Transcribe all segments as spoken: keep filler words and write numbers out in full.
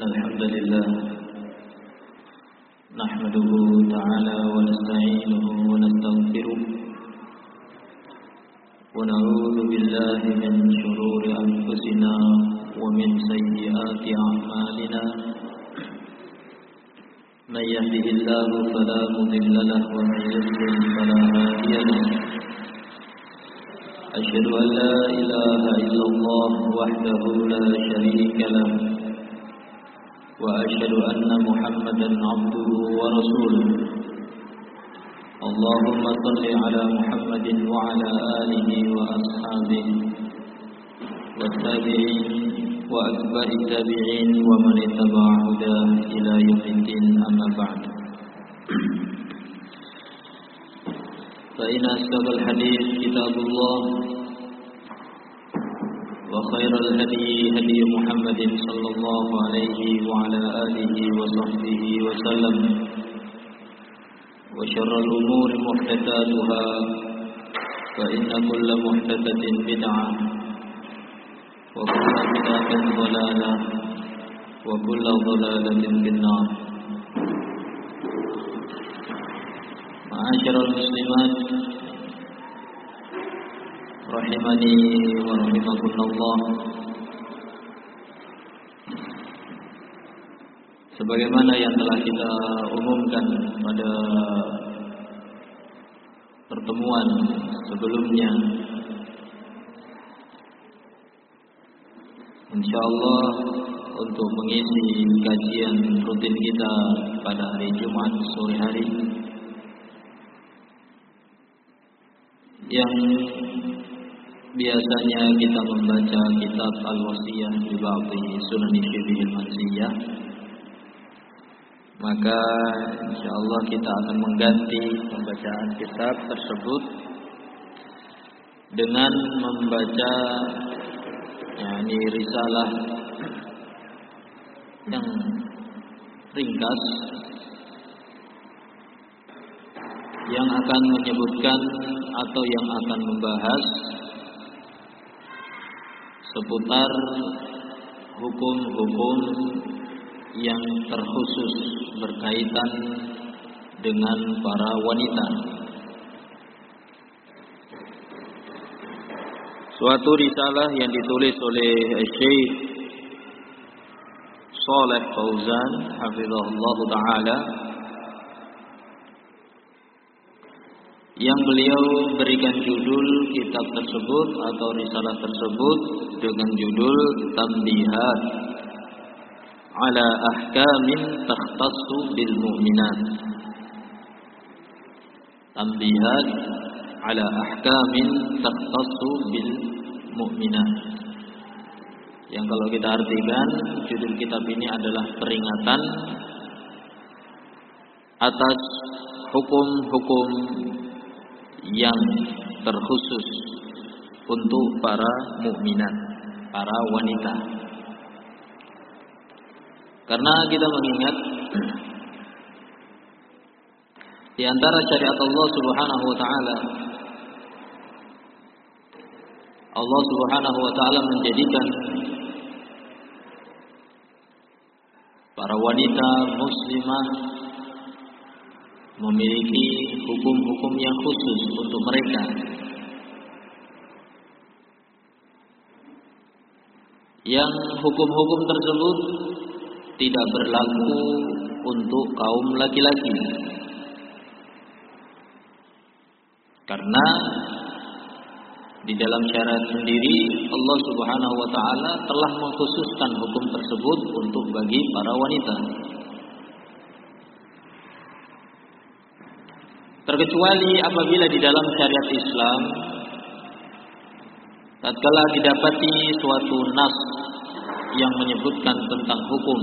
إن الحمد لله نحمده تعالى ونستعينه ونستغفره ونعوذ بالله من شرور أنفسنا ومن سيئات أعمالنا من يهده الله فلا مضل له ومن يضلل فلا هادي له أشهد أن لا إله إلا الله وحده لا شريك له وأشهد أن محمدا عبده ورسوله اللهم صل على محمد وعلى آله وأصحابه والتابعين وأتباع التابعين ومن اتبع هداه إلى يوم الدين أما بعد فإن أصدق الحديث كتاب الله وخير الهدي هدي محمد صلى الله عليه وعلى آله وصحبه وسلم وشر الأمور محدثاتها فإن كل محدثة بدعة وكل بدعة ضلالة وكل ضلالة في النار. معاشر المسلمات rahimani wa rahimakumullah. Sebagaimana yang telah kita umumkan pada pertemuan sebelumnya, insyaallah untuk mengisi kajian rutin kita pada hari Jumat sore hari yang biasanya kita membaca kitab Al-Wasiyah di ba'di Sunan Syibhil Mansiyah, maka insyaallah kita akan mengganti pembacaan kitab tersebut dengan membaca yakni risalah yang ringkas yang akan menyebutkan atau yang akan membahas seputar hukum-hukum yang terkhusus berkaitan dengan para wanita. Suatu risalah yang ditulis oleh Syekh Shalih Fauzan hafizahullah taala, yang beliau berikan judul kitab tersebut atau risalah tersebut dengan judul Tanbihat ala ahkamin takhtassu bil mu'minat. Tanbihat ala ahkamin takhtassu bil mu'minat, yang kalau kita artikan judul kitab ini adalah peringatan atas hukum-hukum yang terkhusus untuk para mukminat, para wanita. Karena kita mengingat di antara syariat Allah Subhanahu wa taala, Allah Subhanahu wa taala menjadikan para wanita muslimah memiliki hukum-hukum yang khusus untuk mereka, yang hukum-hukum tersebut tidak berlaku untuk kaum laki-laki, karena di dalam syariat sendiri Allah Subhanahu wa taala telah mengkhususkan hukum tersebut untuk bagi para wanita. Terkecuali apabila di dalam syariat Islam tatkala didapati suatu nas yang menyebutkan tentang hukum,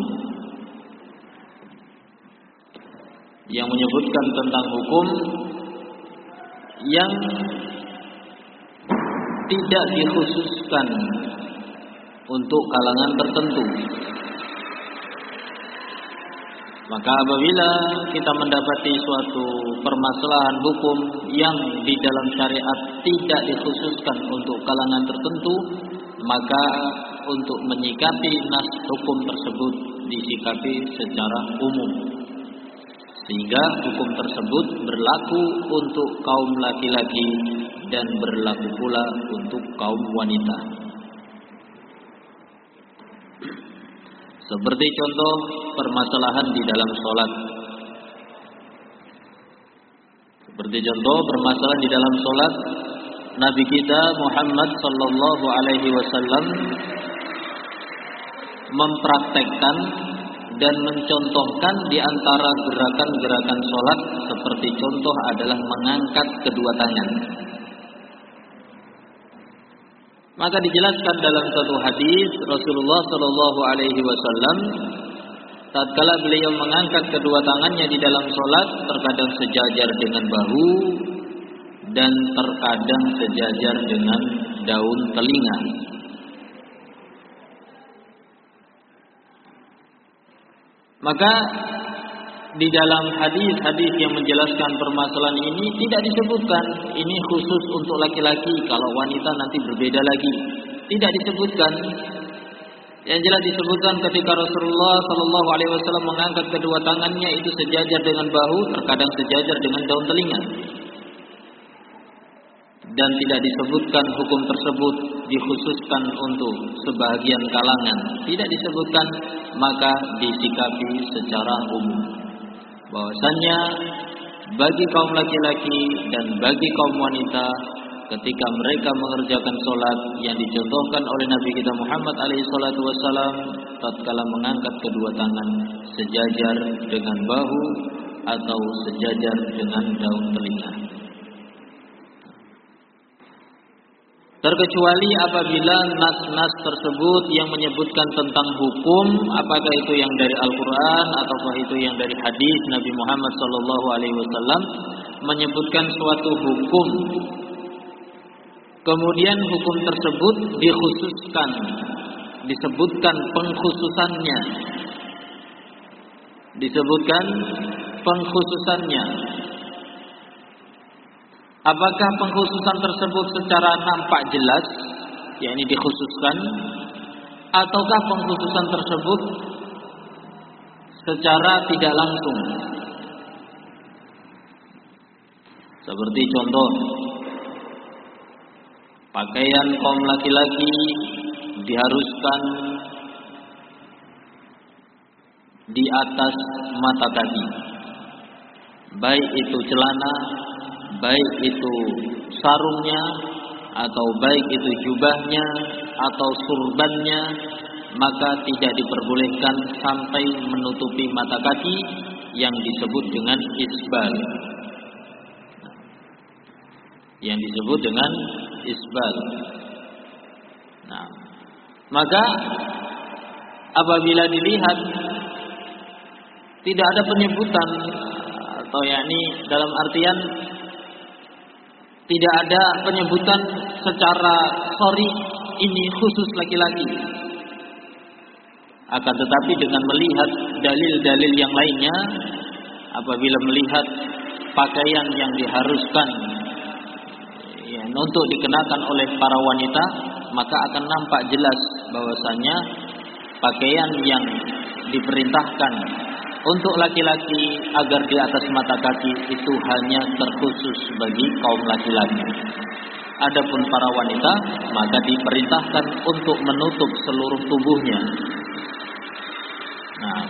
yang menyebutkan tentang hukum yang tidak dikhususkan untuk kalangan tertentu, maka apabila kita mendapati suatu permasalahan hukum yang di dalam syariat tidak dikhususkan untuk kalangan tertentu, maka untuk menyikapi nas hukum tersebut disikapi secara umum, sehingga hukum tersebut berlaku untuk kaum laki-laki dan berlaku pula untuk kaum wanita. Seperti contoh permasalahan di dalam sholat. Seperti contoh permasalahan di dalam sholat, Nabi kita Muhammad sallallahu alaihi wasallam mempraktekkan dan mencontohkan di antara gerakan-gerakan sholat, seperti contoh adalah mengangkat kedua tangan. Maka dijelaskan dalam satu hadis Rasulullah sallallahu alaihi wasallam, tatkala beliau mengangkat kedua tangannya di dalam sholat, terkadang sejajar dengan bahu dan terkadang sejajar dengan daun telinga. Maka di dalam hadis-hadis yang menjelaskan permasalahan ini tidak disebutkan ini khusus untuk laki-laki, kalau wanita nanti berbeda lagi. Tidak disebutkan. Yang jelas disebutkan ketika Rasulullah sallallahu alaihi wasallam mengangkat kedua tangannya itu sejajar dengan bahu, terkadang sejajar dengan daun telinga. Dan tidak disebutkan hukum tersebut dikhususkan untuk sebahagian kalangan. Tidak disebutkan, maka disikapi secara umum. Bahwasannya bagi kaum laki-laki dan bagi kaum wanita, ketika mereka mengerjakan sholat yang dicontohkan oleh Nabi kita Muhammad alaihi salatu wassalam, tatkala mengangkat kedua tangan sejajar dengan bahu atau sejajar dengan daun telinga. Terkecuali apabila nas-nas tersebut yang menyebutkan tentang hukum, apakah itu yang dari Al-Quran ataukah itu yang dari hadis Nabi Muhammad sallallahu alaihi wasallam, menyebutkan suatu hukum, kemudian hukum tersebut dikhususkan, disebutkan pengkhususannya, disebutkan pengkhususannya. Apakah pengkhususan tersebut secara nampak jelas, yakni dikhususkan, ataukah pengkhususan tersebut secara tidak langsung? Seperti contoh, pakaian kaum laki-laki diharuskan di atas mata kaki, baik itu celana, baik itu sarungnya, atau baik itu jubahnya atau surbannya, maka tidak diperbolehkan sampai menutupi mata kaki yang disebut dengan isbal. Yang disebut dengan isbal. Nah, maka apabila dilihat tidak ada penyebutan, atau yakni dalam artian tidak ada penyebutan secara sorry ini khusus laki-laki, akan tetapi dengan melihat dalil-dalil yang lainnya, apabila melihat pakaian yang diharuskan ya, untuk dikenakan oleh para wanita, maka akan nampak jelas bahwasanya pakaian yang diperintahkan untuk laki-laki agar di atas mata kaki itu hanya terkhusus bagi kaum laki-laki. Adapun para wanita maka diperintahkan untuk menutup seluruh tubuhnya. Nah,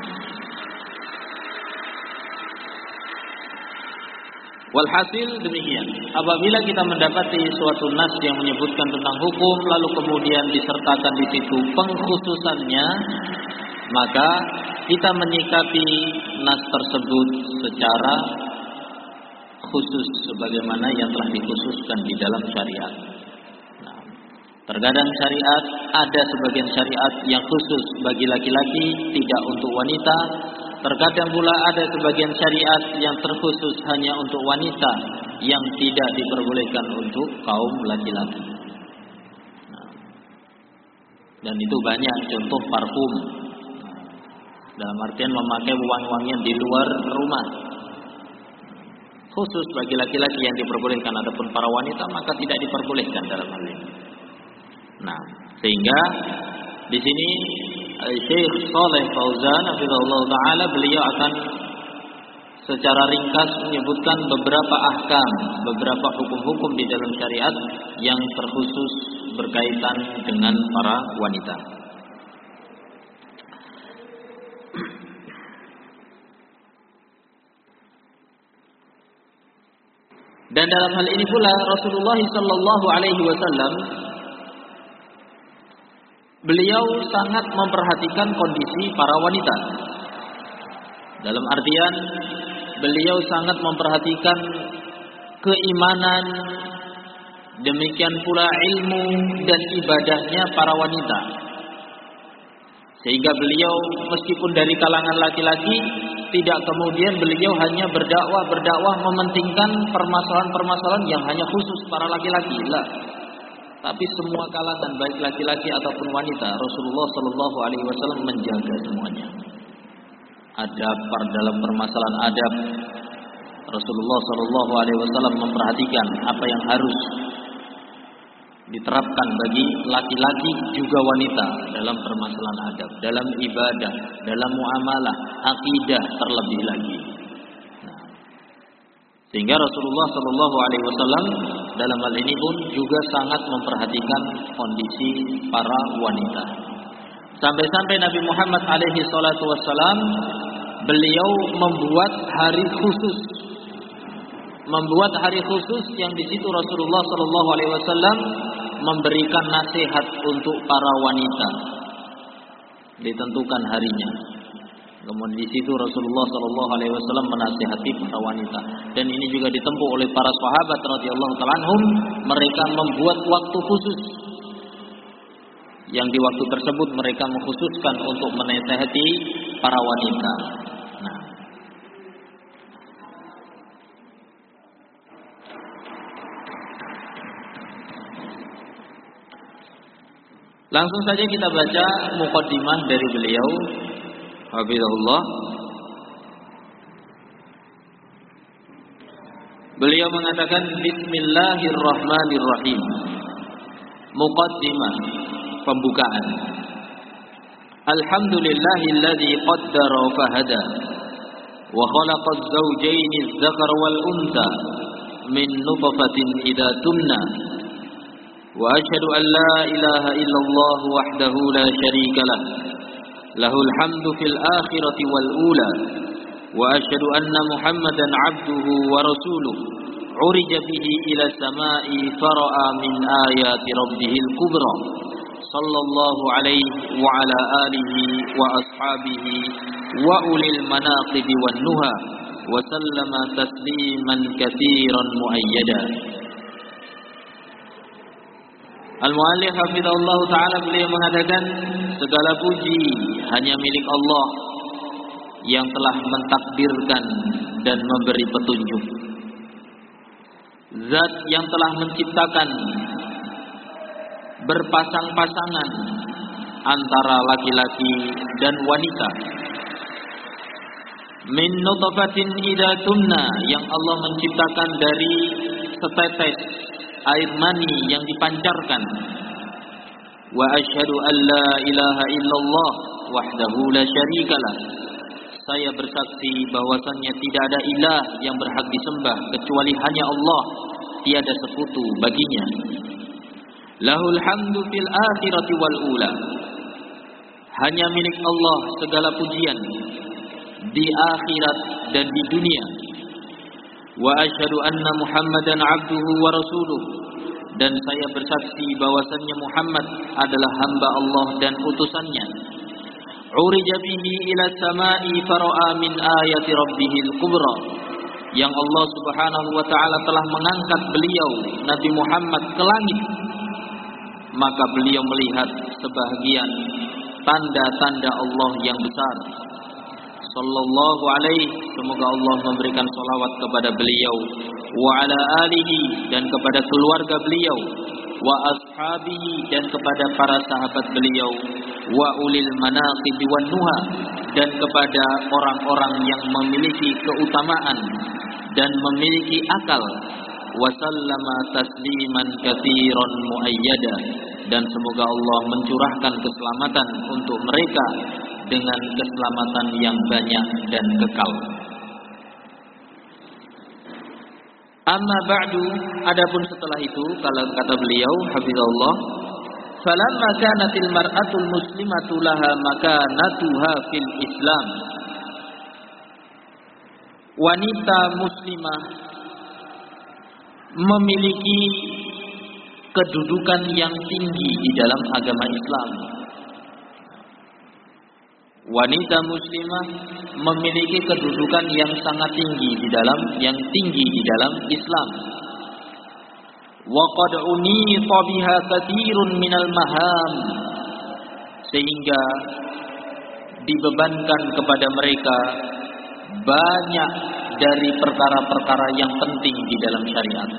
walhasil demikian. Apabila kita mendapati suatu nas yang menyebutkan tentang hukum, lalu kemudian disertakan di situ pengkhususannya, maka kita menyikapi nas tersebut secara khusus sebagaimana yang telah dikhususkan di dalam syariat. Nah, terkadang syariat ada sebagian syariat yang khusus bagi laki-laki, tidak untuk wanita. Terkadang pula ada sebagian syariat yang terkhusus hanya untuk wanita, yang tidak diperbolehkan untuk kaum laki-laki. Nah, dan itu banyak contoh parfum. Dalam artian memakai wangi-wangian di luar rumah, khusus bagi laki-laki yang diperbolehkan, adapun para wanita maka tidak diperbolehkan dalam hal ini. Nah, sehingga di sini Syekh Shalih Fauzan hafizahullah taala, beliau akan secara ringkas menyebutkan beberapa ahkam, beberapa hukum-hukum di dalam syariat yang terkhusus berkaitan dengan para wanita. Dan dalam hal ini pula Rasulullah sallallahu alaihi wasallam beliau sangat memperhatikan kondisi para wanita. Dalam artian beliau sangat memperhatikan keimanan, demikian pula ilmu dan ibadahnya para wanita. Sehingga beliau meskipun dari kalangan laki-laki, tidak kemudian beliau hanya berdakwah-berdakwah mementingkan permasalahan-permasalahan yang hanya khusus para laki-laki. Lah. Tapi semua kalangan baik laki-laki ataupun wanita, Rasulullah sallallahu alaihi wasallam menjaga semuanya. Adab dalam permasalahan adab, Rasulullah sallallahu alaihi wasallam memperhatikan apa yang harus diterapkan bagi laki-laki juga wanita dalam permasalahan adab, dalam ibadah, dalam muamalah, akidah terlebih lagi. Nah, sehingga Rasulullah sallallahu alaihi wasallam dalam hal ini pun juga sangat memperhatikan kondisi para wanita. Sampai-sampai Nabi Muhammad alaihi salatu wassalam beliau membuat hari khusus, membuat hari khusus yang di situ Rasulullah sallallahu alaihi wasallam memberikan nasihat untuk para wanita. Ditentukan harinya. Kemudian di situ Rasulullah sallallahu alaihi wasallam menasihati para wanita. Dan ini juga ditempuh oleh para sahabat radhiyallahu ta'ala anhum, mereka membuat waktu khusus. Yang di waktu tersebut mereka mengkhususkan untuk menasihati para wanita. Nah, langsung saja kita baca muqaddimah dari beliau hafizahullah. Beliau mengatakan bismillahirrahmanirrahim. Muqaddimah, pembukaan. Alhamdulillahilladzi qaddara fahada wa khalaqa az-zawjayn adh-dhakara wal untha min nutfatin idza tumna. وأشهد أن لا إله إلا الله وحده لا شريك له له الحمد في الآخرة والأولى وأشهد أن محمدا عبده ورسوله عرج به إلى السماء فرأى من آيات ربه الكبرى صلى الله عليه وعلى آله وأصحابه وأولي المناقب والنهى وسلم تسليما كثيرا مؤيدا. Al-Mu'allif hafizahullah ta'ala beliau mengatakan, segala puji hanya milik Allah yang telah mentakdirkan dan memberi petunjuk. Zat yang telah menciptakan berpasang-pasangan antara laki-laki dan wanita. Min nutfatin idza tumna, yang Allah menciptakan dari setetes air mani yang dipancarkan. Wa asyhadu an la ilaha illallah wahdahu la syarikalah. Saya bersaksi bahwasannya tidak ada ilah yang berhak disembah kecuali hanya Allah, tiada sekutu baginya. Lahul hamdu fil akhirati wal ula. Hanya milik Allah segala pujian di akhirat dan di dunia. Wa asyhadu anna Muhammadan abduhu wa rasuluh, dan saya bersaksi bahwasannya Muhammad adalah hamba Allah dan utusannya. Urija bihi ila samai fara'a min ayati rabbihil kubra, yang Allah Subhanahu wa taala telah mengangkat beliau Nabi Muhammad ke langit, maka beliau melihat sebahagian tanda-tanda Allah yang besar. Sallallahu alaihi, semoga Allah memberikan salawat kepada beliau, wa ala alihi, dan kepada keluarga beliau, wa ashabihi, dan kepada para sahabat beliau, wa ulil manaqib wan nuha, dan kepada orang-orang yang memiliki keutamaan dan memiliki akal. Wa sallama tasliman katsiran muayyada, dan semoga Allah mencurahkan keselamatan untuk mereka dengan keselamatan yang banyak dan kekal. Amma ba'du, adapun setelah itu, kalau kata beliau hafizallah, falamma kanatil mar'atul muslimatu laha makanatuha fil Islam. Wanita muslimah memiliki kedudukan yang tinggi di dalam agama Islam. Wanita muslimah memiliki kedudukan yang sangat tinggi di dalam yang tinggi di dalam Islam. Wa qad unita biha katsirun minal maham, sehingga dibebankan kepada mereka banyak dari perkara-perkara yang penting di dalam syariat.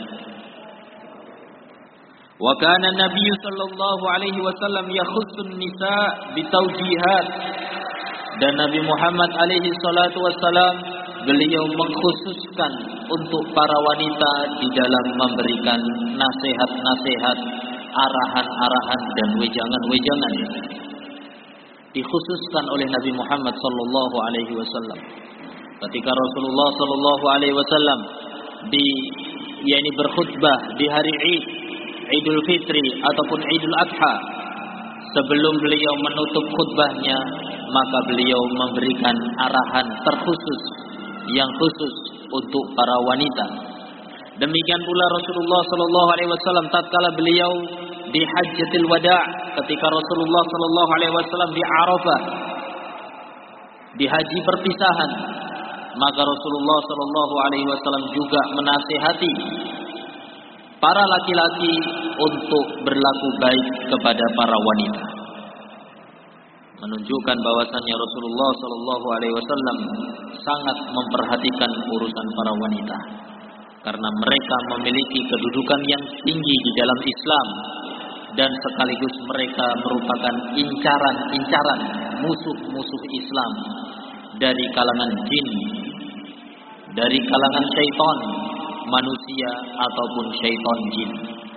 Wa kana Nabi sallallahu alaihi wasallam yakhussun nisa bitaujihat, dan Nabi Muhammad alaihi salatu wasallam beliau mengkhususkan untuk para wanita di dalam memberikan nasihat-nasihat, arahan-arahan dan wejangan-wejangan. Dikhususkan oleh Nabi Muhammad sallallahu alaihi wasallam. Ketika Rasulullah sallallahu alaihi wasallam di yakni berkhutbah di hari Id, Idul Fitri ataupun Idul Adha, sebelum beliau menutup khutbahnya, maka beliau memberikan arahan terkhusus yang khusus untuk para wanita. Demikian pula Rasulullah sallallahu alaihi wasallam tatkala beliau di Hajjatul Wada', ketika Rasulullah sallallahu alaihi wasallam di Arafah, di haji perpisahan, maka Rasulullah sallallahu alaihi wasallam juga menasihati para laki-laki untuk berlaku baik kepada para wanita, menunjukkan bahwasannya Rasulullah sallallahu alaihi wasallam sangat memperhatikan urusan para wanita, karena mereka memiliki kedudukan yang tinggi di dalam Islam, dan sekaligus mereka merupakan incaran-incaran musuh-musuh Islam dari kalangan jin, dari kalangan syaitan manusia ataupun syaitan jin.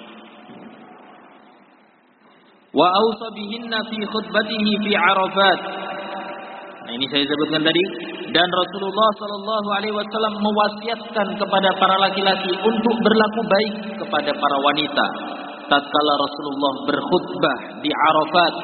Wa ausa bihinna fi khutbatihi fi Arafat. Nah, ini saya sebutkan tadi, dan Rasulullah sallallahu alaihi wasallam mewasiatkan kepada para laki-laki untuk berlaku baik kepada para wanita tatkala Rasulullah berkhutbah di Arafat.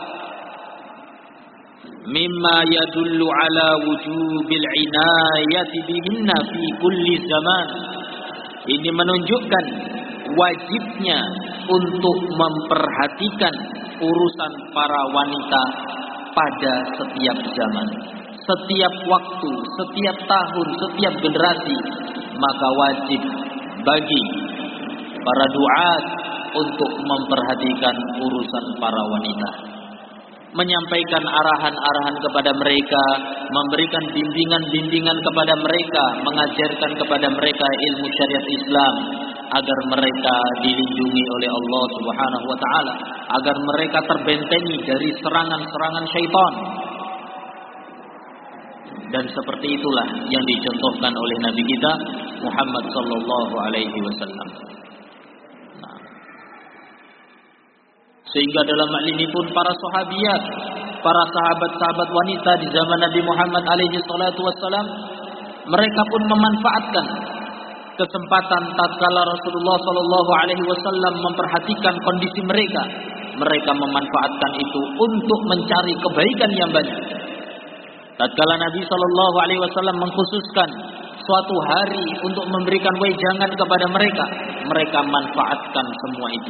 Mimma yadullu ala wujubil inayati bihinna fi kulli zaman. Ini menunjukkan wajibnya untuk memperhatikan urusan para wanita pada setiap zaman, setiap waktu, setiap tahun, setiap generasi. Maka wajib bagi para duat untuk memperhatikan urusan para wanita, menyampaikan arahan-arahan kepada mereka, memberikan bimbingan-bimbingan kepada mereka, mengajarkan kepada mereka ilmu syariat Islam, agar mereka dilindungi oleh Allah Subhanahu wa taala, agar mereka terbentengi dari serangan-serangan syaitan. Dan seperti itulah yang dicontohkan oleh Nabi kita Muhammad sallallahu alaihi wasallam. Sehingga dalam hal ini pun para sahabiat, para sahabat-sahabat wanita di zaman Nabi Muhammad alaihi salatu wassalam, mereka pun memanfaatkan kesempatan tatkala Rasulullah sallallahu alaihi wasallam memperhatikan kondisi mereka. Mereka memanfaatkan itu untuk mencari kebaikan yang banyak. Tatkala Nabi sallallahu alaihi wasallam mengkhususkan suatu hari untuk memberikan wejangan kepada mereka, mereka manfaatkan semua itu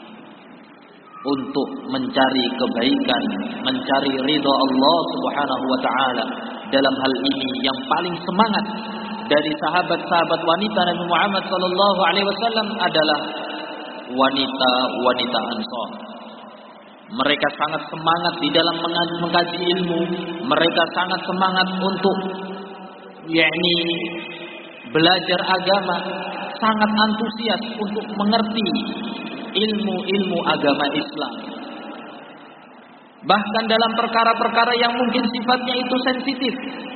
untuk mencari kebaikan, mencari ridha Allah Subhanahu wa taala. Dalam hal ini yang paling semangat dari sahabat-sahabat wanita Nabi Muhammad sallallahu alaihi wasallam adalah wanita-wanita Ansar. Mereka sangat semangat di dalam mengkaji ilmu, mereka sangat semangat untuk yakni belajar agama, sangat antusias untuk mengerti ilmu-ilmu agama Islam. Bahkan dalam perkara-perkara yang mungkin sifatnya itu sensitif,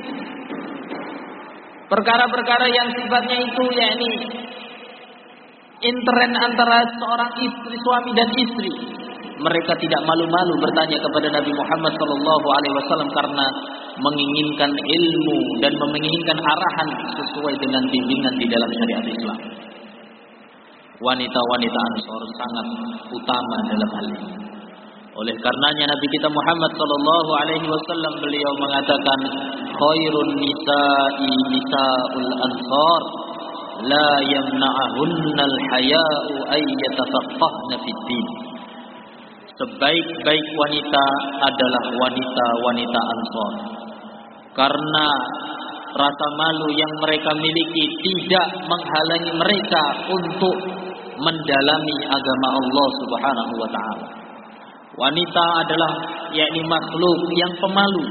perkara-perkara yang sifatnya itu yakni intern antara seorang istri, suami dan istri, mereka tidak malu-malu bertanya kepada Nabi Muhammad sallallahu alaihi wasallam karena menginginkan ilmu dan menginginkan arahan sesuai dengan bimbingan di dalam syariat Islam. Wanita-wanita Ansor sangat utama dalam hal ini. Oleh karenanya Nabi kita Muhammad sallallahu alaihi wasallam beliau mengatakan, khairun nisa'i nisaul ansar la yamna'ahunnal haya'u ay yatafaqqahna fid din. Sebaik-baik wanita adalah wanita-wanita Ansor, karena rasa malu yang mereka miliki tidak menghalangi mereka untuk mendalami agama Allah Subhanahu wa taala. Wanita adalah yakni makhluk yang pemalu.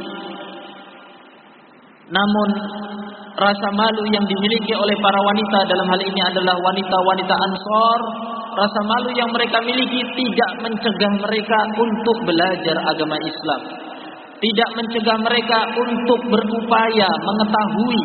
Namun rasa malu yang dimiliki oleh para wanita dalam hal ini adalah wanita-wanita Ansor. Rasa malu yang mereka miliki tidak mencegah mereka untuk belajar agama Islam, tidak mencegah mereka untuk berupaya mengetahui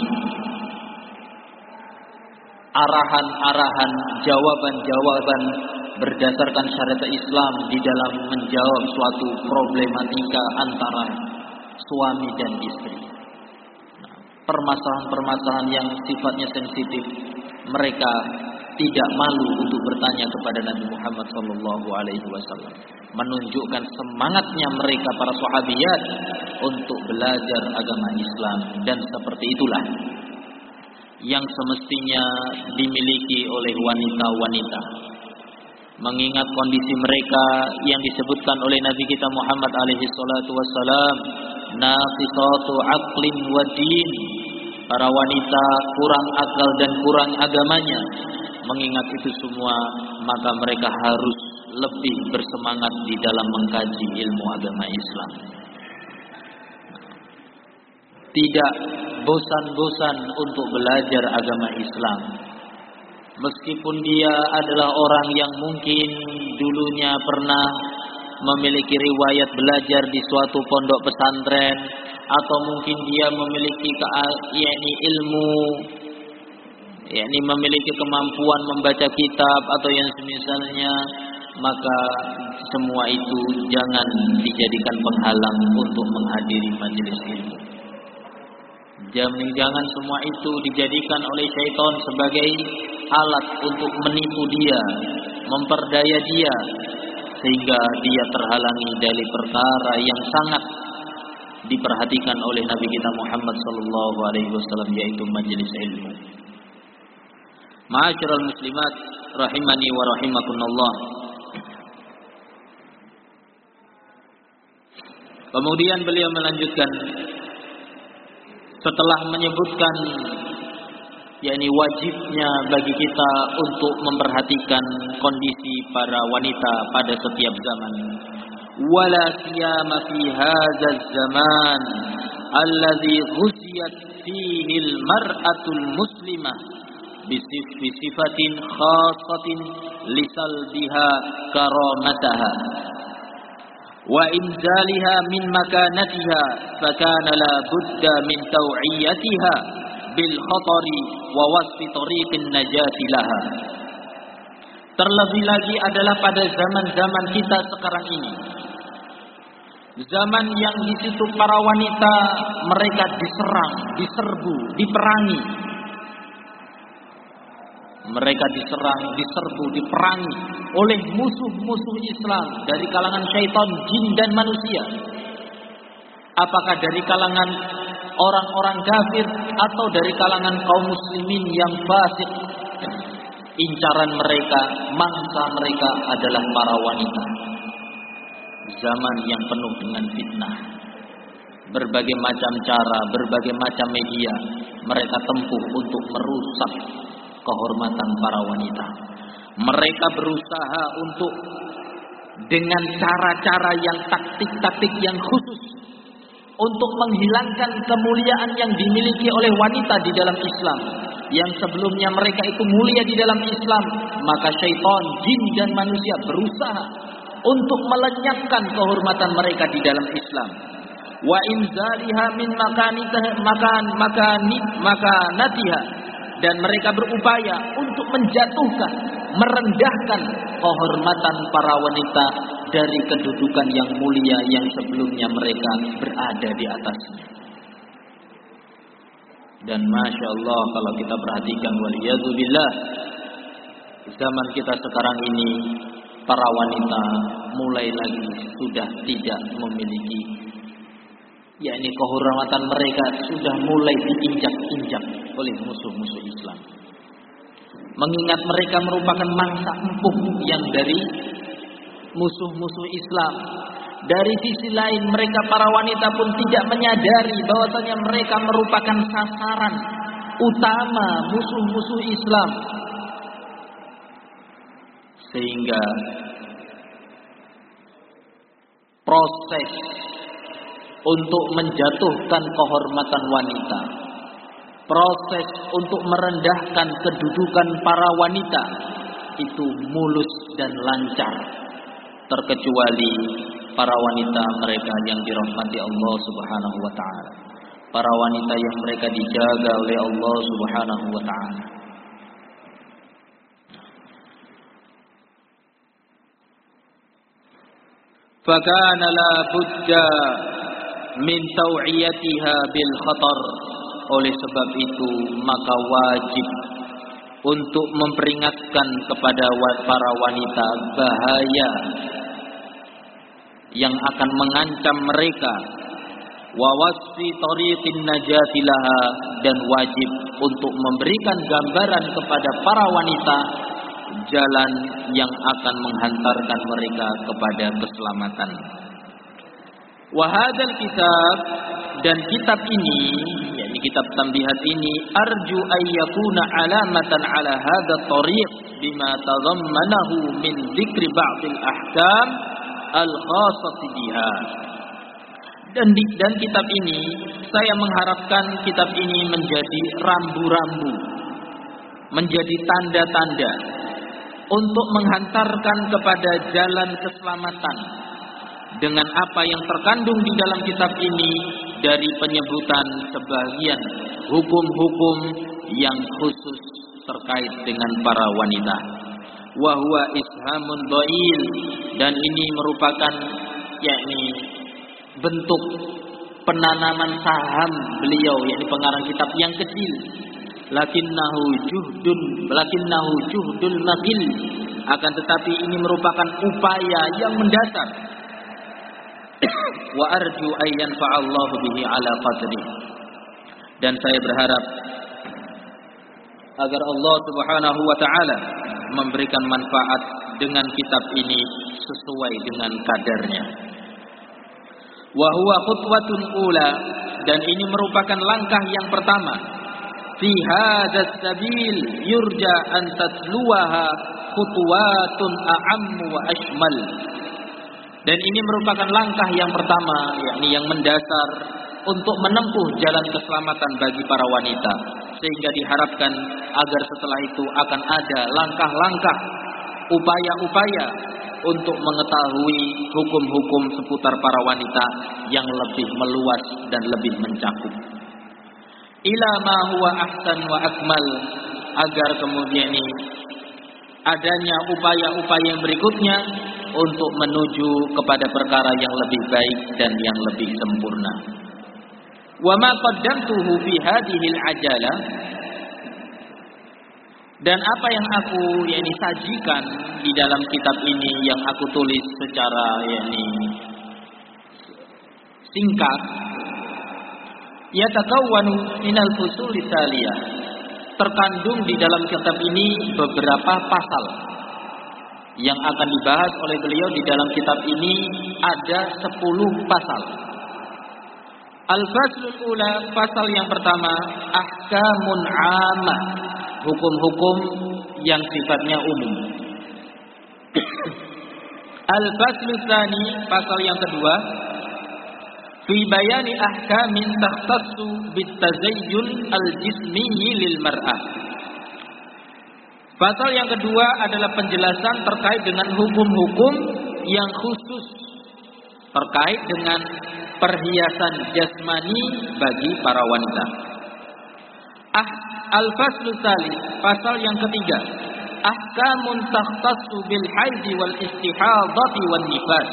arahan-arahan, jawaban-jawaban berdasarkan syariat Islam di dalam menjawab suatu problematika antara suami dan istri. Permasalahan-permasalahan yang sifatnya sensitif, mereka tidak malu untuk bertanya kepada Nabi Muhammad sallallahu alaihi wasallam, menunjukkan semangatnya mereka para sahabiyat untuk belajar agama Islam. Dan seperti itulah yang semestinya dimiliki oleh wanita-wanita, mengingat kondisi mereka yang disebutkan oleh Nabi kita Muhammad alaihi salatu wassalam, naqisatu aqlin wa din, para wanita kurang akal dan kurang agamanya. Mengingat itu semua, maka mereka harus lebih bersemangat di dalam mengkaji ilmu agama Islam. Tidak bosan-bosan untuk belajar agama Islam. Meskipun dia adalah orang yang mungkin dulunya pernah memiliki riwayat belajar di suatu pondok pesantren, atau mungkin dia memiliki yakni ilmu, yakni memiliki kemampuan membaca kitab atau yang semisalnya, maka semua itu jangan dijadikan penghalang untuk menghadiri majelis ilmu. Jangan semua itu dijadikan oleh syaitan sebagai alat untuk menipu dia, memperdaya dia, sehingga dia terhalangi dari perkara yang sangat diperhatikan oleh Nabi kita Muhammad sallallahu alaihi wasallam, yaitu majelis ilmu. Ma'asyiral muslimat rahimani wa rahimakumullah. Kemudian beliau melanjutkan setelah menyebutkan yakni wajibnya bagi kita untuk memperhatikan kondisi para wanita pada setiap zaman. Wala siyama fi hadzal zaman alladzi ghusiyat fihi al-mar'atul muslimah bisifatin khassatin lisalbiha karamataha wa inzaliha min makanatiha fakana la budda min taw'iyatiha bil khatari wa wasfi tariqin najati laha. Terlebih lagi adalah pada zaman-zaman kita sekarang ini, zaman yang di situ para wanita mereka diserang, diserbu, diperangi. Mereka diserang, diserbu, diperangi oleh musuh-musuh Islam dari kalangan syaitan, jin dan manusia. Apakah dari kalangan orang-orang kafir atau dari kalangan kaum muslimin yang fasik? Incaran mereka, mangsa mereka adalah para wanita. Zaman yang penuh dengan fitnah. Berbagai macam cara, berbagai macam media mereka tempuh untuk merusak kehormatan para wanita. Mereka berusaha untuk dengan cara-cara yang taktik-taktik yang khusus untuk menghilangkan kemuliaan yang dimiliki oleh wanita di dalam Islam. Yang sebelumnya mereka itu mulia di dalam Islam, maka syaitan, jin dan manusia berusaha untuk melenyapkan kehormatan mereka di dalam Islam. Wa inzaliha min makanatiha makan makani makanatiha, dan mereka berupaya untuk menjatuhkan, merendahkan kehormatan para wanita dari kedudukan yang mulia yang sebelumnya mereka berada di atasnya. Dan Masya Allah kalau kita perhatikan, waliyadzubillah, zaman kita sekarang ini para wanita mulai lagi sudah tidak memiliki, yakni kehormatan mereka sudah mulai diinjak-injak oleh musuh-musuh Islam. Mengingat mereka merupakan mangsa empuk yang dari musuh-musuh Islam. Dari sisi lain mereka para wanita pun tidak menyadari bahwasanya mereka merupakan sasaran utama musuh-musuh Islam. Sehingga proses untuk menjatuhkan kehormatan wanita, proses untuk merendahkan kedudukan para wanita itu mulus dan lancar, terkecuali para wanita mereka yang dirahmati Allah Subhanahu wa taala, para wanita yang mereka dijaga oleh Allah Subhanahu wa taala. Fakana la budda min tau'iyatiha bil khatar. Oleh sebab itu maka wajib untuk memperingatkan kepada para wanita bahaya yang akan mengancam mereka, wa wasfi tariqin najati laha, dan wajib untuk memberikan gambaran kepada para wanita jalan yang akan menghantarkan mereka kepada keselamatan. Wa hadzal kitab, dan kitab ini, yakni kitab Tambihat ini, arju ayyakuna alamatan ala hadzal tariq bima tadammanahu min dzikri ba'dil ahkam al-khassati biha. Dan di, dan kitab ini saya mengharapkan kitab ini menjadi rambu-rambu, menjadi tanda-tanda untuk menghantarkan kepada jalan keselamatan dengan apa yang terkandung di dalam kitab ini dari penyebutan sebagian hukum-hukum yang khusus terkait dengan para wanita. Wa huwa ishamun dhail, dan ini merupakan yakni bentuk penanaman saham beliau, yakni pengarang kitab yang kecil. Lakinnahu juhdun lakinnahu juhdul maqil, akan tetapi ini merupakan upaya yang mendasar. Wa arju ayyan fa'allahu bihi ala qadri, dan saya berharap agar Allah Subhanahu wa taala memberikan manfaat dengan kitab ini sesuai dengan kadarnya. Wa huwa khutwatun ula, dan ini merupakan langkah yang pertama. Fi hadzal sabil yurja an tatluwaha khutwatun a'ammu wa ashmal. Dan ini merupakan langkah yang pertama, yakni yang mendasar untuk menempuh jalan keselamatan bagi para wanita, sehingga diharapkan agar setelah itu akan ada langkah-langkah, upaya-upaya untuk mengetahui hukum-hukum seputar para wanita yang lebih meluas dan lebih mencakup. Ila ma huwa ahsan wa akmal, agar kemudian ini adanya upaya-upaya yang berikutnya untuk menuju kepada perkara yang lebih baik dan yang lebih sempurna. Wa ma qaddamtuhu fi hadhihi al-ajalah, dan apa yang aku yakni sajikan di dalam kitab ini yang aku tulis secara yakni singkat, yatakawwanu minal fusuli taliyah, terkandung di dalam kitab ini beberapa pasal yang akan dibahas oleh beliau. Di dalam kitab ini ada sepuluh pasal. Al-faslul ula, pasal yang pertama, ahkamun 'ammah, hukum-hukum yang sifatnya umum. Al-faslul tsani, pasal yang kedua, fi bayani ahkamin takhtassu bitazayyun al-jismiyyi lil mar'ah. Pasal yang kedua adalah penjelasan terkait dengan hukum-hukum yang khusus terkait dengan perhiasan jasmani bagi para wanita. Ah, al-faslu tsalits, pasal yang ketiga, ahkamun takhtassu bil haidhi wal istihadati wan nifas.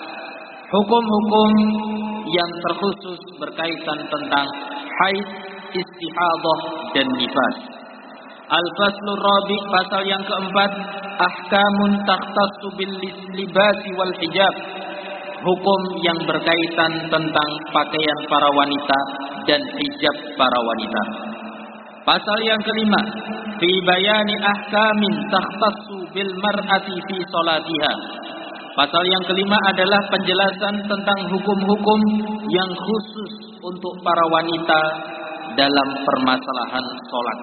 Hukum-hukum yang terkhusus berkaitan tentang haid, istihadah dan nifas. Al-faslur rabi, pasal yang keempat, ahkamun takhtassu bil libasi wal hijab. Hukum yang berkaitan tentang pakaian para wanita dan hijab para wanita. Pasal yang kelima, fi bayani ahkamin takhtassu bil mar'ati fi salatiha. Pasal yang kelima adalah penjelasan tentang hukum-hukum yang khusus untuk para wanita dalam permasalahan salat.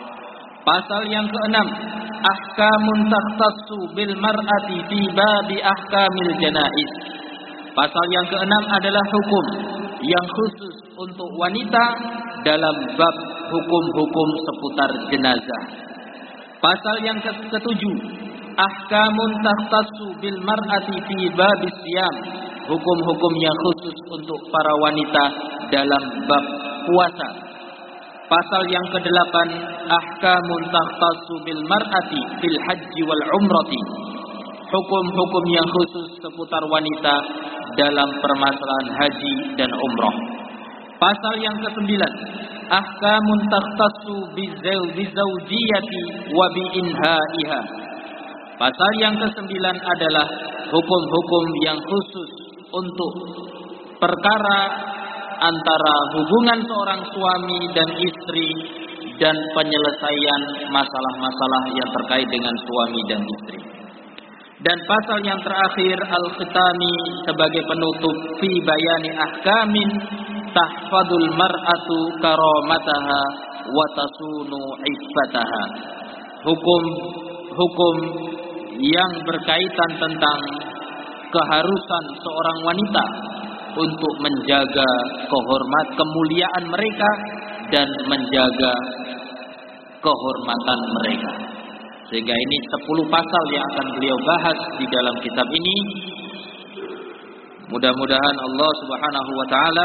Pasal yang keenam, ahkamun takhtassu bil mar'ati fi babi ahkamil janaiz. Pasal yang keenam adalah hukum yang khusus untuk wanita dalam bab hukum-hukum seputar jenazah. Pasal yang ketujuh, ahkamun takhtassu bil mar'ati fi babis siyam. Hukum-hukum yang khusus untuk para wanita dalam bab puasa. Pasal yang kedelapan, ahkamun takhtassu bil mar'ati fil haji wal umrati. Hukum-hukum yang khusus seputar wanita dalam permasalahan haji dan umrah. Pasal yang kesembilan, ahkamun takhtassu bizawjiyati wa biinhaiha. Pasal yang kesembilan adalah hukum-hukum yang khusus untuk perkara antara hubungan seorang suami dan istri dan penyelesaian masalah-masalah yang terkait dengan suami dan istri. Dan pasal yang terakhir, al-khitami, sebagai penutup, fi bayani ahkamin tahfadul mar'atu karamataha wa tasunu iffataha. Hukum hukum yang berkaitan tentang keharusan seorang wanita untuk menjaga kehormat kemuliaan mereka dan menjaga kehormatan mereka. Sehingga ini sepuluh pasal yang akan beliau bahas di dalam kitab ini. Mudah-mudahan Allah Subhanahu wa taala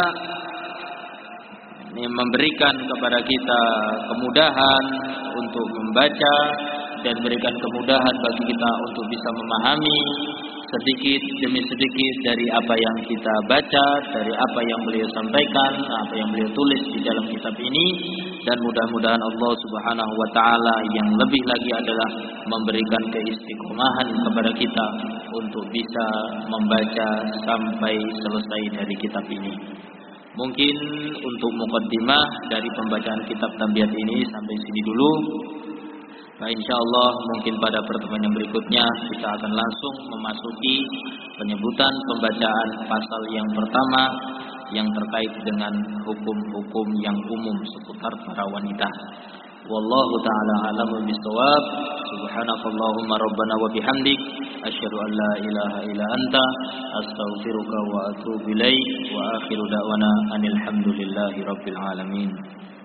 ini memberikan kepada kita kemudahan untuk membaca dan berikan kemudahan bagi kita untuk bisa memahami sedikit demi sedikit dari apa yang kita baca, dari apa yang beliau sampaikan, apa yang beliau tulis di dalam kitab ini. Dan mudah-mudahan Allah Subhanahu wa taala yang lebih lagi adalah memberikan keistiqomahan kepada kita untuk bisa membaca sampai selesai dari kitab ini. Mungkin untuk muqaddimah dari pembacaan kitab Tanbiyat ini sampai sini dulu. Nah, insyaallah mungkin pada pertemuan yang berikutnya kita akan langsung memasuki penyebutan pembacaan pasal yang pertama yang terkait dengan hukum-hukum yang umum seputar para wanita. Wallahu ta'ala a'lamu bis-shawab. Subhanakallahumma rabbana wa bihamdik asyhadu an la ilaha illa anta astaghfiruka wa atubu ilaik wa akhiru da'wana anil hamdulillahi rabbil alamin.